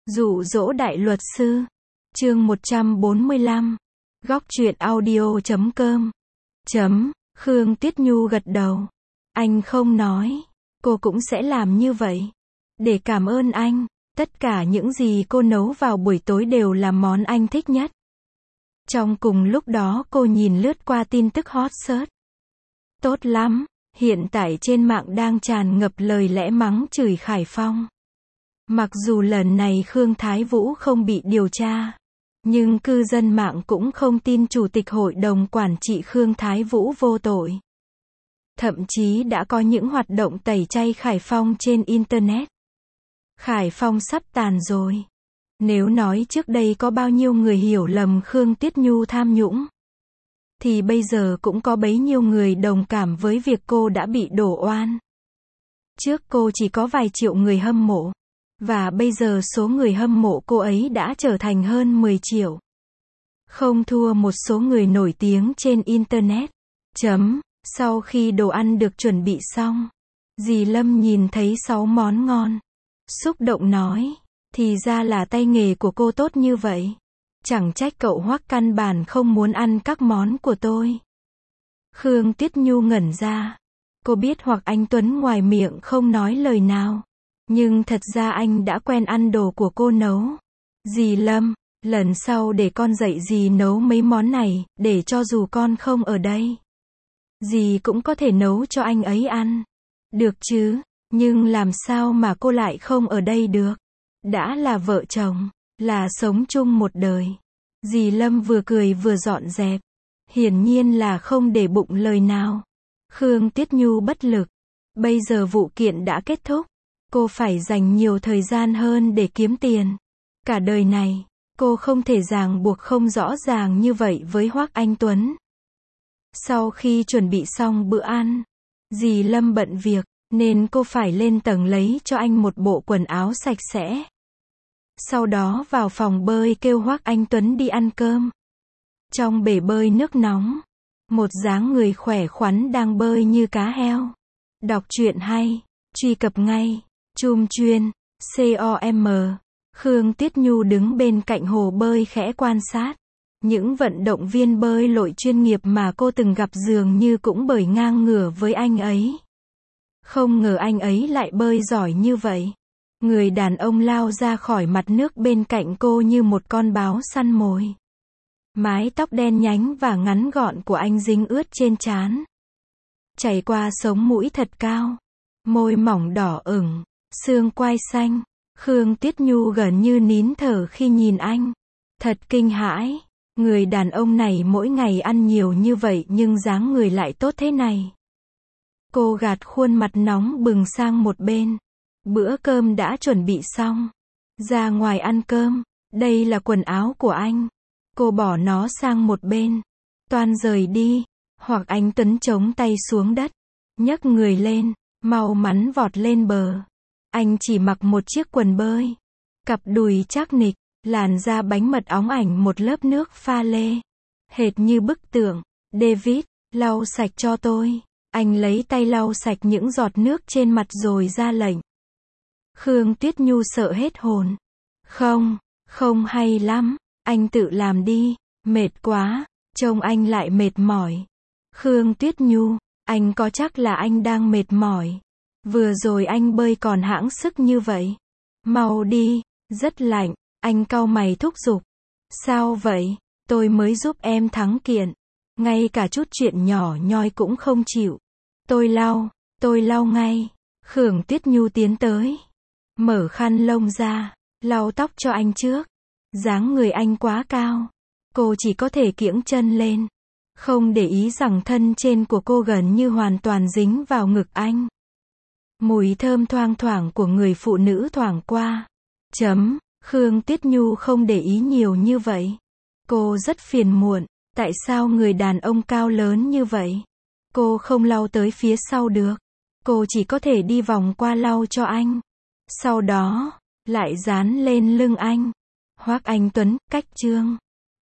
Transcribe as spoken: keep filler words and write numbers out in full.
Dụ dỗ đại luật sư. Chương một trăm bốn mươi lăm. Góc truyện audio chấm com. Chấm. Khương Tuyết Nhu gật đầu. Anh không nói. Cô cũng sẽ làm như vậy. Để cảm ơn anh. Tất cả những gì cô nấu vào buổi tối đều là món anh thích nhất. Trong cùng lúc đó cô nhìn lướt qua tin tức hot search. Tốt lắm. Hiện tại trên mạng đang tràn ngập lời lẽ mắng chửi Khải Phong. Mặc dù lần này Khương Thái Vũ không bị điều tra, nhưng cư dân mạng cũng không tin Chủ tịch Hội đồng Quản trị Khương Thái Vũ vô tội. Thậm chí đã có những hoạt động tẩy chay Khải Phong trên Internet. Khải Phong sắp tàn rồi. Nếu nói trước đây có bao nhiêu người hiểu lầm Khương Tuyết Nhu tham nhũng, thì bây giờ cũng có bấy nhiêu người đồng cảm với việc cô đã bị đổ oan. Trước cô chỉ có vài triệu người hâm mộ. Và bây giờ số người hâm mộ cô ấy đã trở thành hơn mười triệu. Không thua một số người nổi tiếng trên Internet. Chấm. Sau khi đồ ăn được chuẩn bị xong, dì Lâm nhìn thấy sáu món ngon. Xúc động nói, thì ra là tay nghề của cô tốt như vậy. Chẳng trách cậu Hoắc căn bản không muốn ăn các món của tôi. Khương Tuyết Nhu ngẩn ra. Cô biết Hoặc Anh Tuấn ngoài miệng không nói lời nào. Nhưng thật ra anh đã quen ăn đồ của cô nấu. Dì Lâm, lần sau để con dạy dì nấu mấy món này, để cho dù con không ở đây, dì cũng có thể nấu cho anh ấy ăn. Được chứ, nhưng làm sao mà cô lại không ở đây được? Đã là vợ chồng, là sống chung một đời. Dì Lâm vừa cười vừa dọn dẹp. Hiển nhiên là không để bụng lời nào. Khương Tuyết Nhu bất lực. Bây giờ vụ kiện đã kết thúc. Cô phải dành nhiều thời gian hơn để kiếm tiền. Cả đời này, cô không thể ràng buộc không rõ ràng như vậy với Hoắc Anh Tuấn. Sau khi chuẩn bị xong bữa ăn, dì Lâm bận việc, nên cô phải lên tầng lấy cho anh một bộ quần áo sạch sẽ. Sau đó vào phòng bơi kêu Hoắc Anh Tuấn đi ăn cơm. Trong bể bơi nước nóng, một dáng người khỏe khoắn đang bơi như cá heo. Đọc truyện hay, truy cập ngay. Chum chuyên, com. Khương Tuyết Nhu đứng bên cạnh hồ bơi khẽ quan sát. Những vận động viên bơi lội chuyên nghiệp mà cô từng gặp dường như cũng bơi ngang ngửa với anh ấy. Không ngờ anh ấy lại bơi giỏi như vậy. Người đàn ông lao ra khỏi mặt nước bên cạnh cô như một con báo săn mồi. Mái tóc đen nhánh và ngắn gọn của anh dính ướt trên trán, chảy qua sống mũi thật cao. Môi mỏng đỏ ửng, xương quai xanh. Khương Tuyết Nhu gần như nín thở khi nhìn anh. Thật kinh hãi. Người đàn ông này mỗi ngày ăn nhiều như vậy nhưng dáng người lại tốt thế này. Cô gạt khuôn mặt nóng bừng sang một bên. Bữa cơm đã chuẩn bị xong. Ra ngoài ăn cơm. Đây là quần áo của anh. Cô bỏ nó sang một bên. Toan rời đi. Hoặc Anh Tuấn chống tay xuống đất, nhấc người lên, mau mắn vọt lên bờ. Anh chỉ mặc một chiếc quần bơi, cặp đùi chắc nịch, làn da bánh mật óng ảnh một lớp nước pha lê. Hệt như bức tượng. David, lau sạch cho tôi. Anh lấy tay lau sạch những giọt nước trên mặt rồi ra lệnh. Khương Tuyết Nhu sợ hết hồn. Không, không hay lắm. Anh tự làm đi. Mệt quá. Trông anh lại mệt mỏi. Khương Tuyết Nhu, anh có chắc là anh đang mệt mỏi? Vừa rồi anh bơi còn hãng sức như vậy. Mau đi, rất lạnh. Anh cau mày thúc giục. Sao vậy? Tôi mới giúp em thắng kiện. Ngay cả chút chuyện nhỏ nhoi cũng không chịu. Tôi lau, tôi lau ngay. Khương Tuyết Nhu tiến tới, mở khăn lông ra, lau tóc cho anh trước. Dáng người anh quá cao, cô chỉ có thể kiễng chân lên, không để ý rằng thân trên của cô gần như hoàn toàn dính vào ngực anh. Mùi thơm thoang thoảng của người phụ nữ thoảng qua. Chấm. Khương Tuyết Nhu không để ý nhiều như vậy. Cô rất phiền muộn. Tại sao người đàn ông cao lớn như vậy? Cô không lau tới phía sau được. Cô chỉ có thể đi vòng qua lau cho anh. Sau đó, lại dán lên lưng anh. Hoắc Anh Tuấn, cách chương.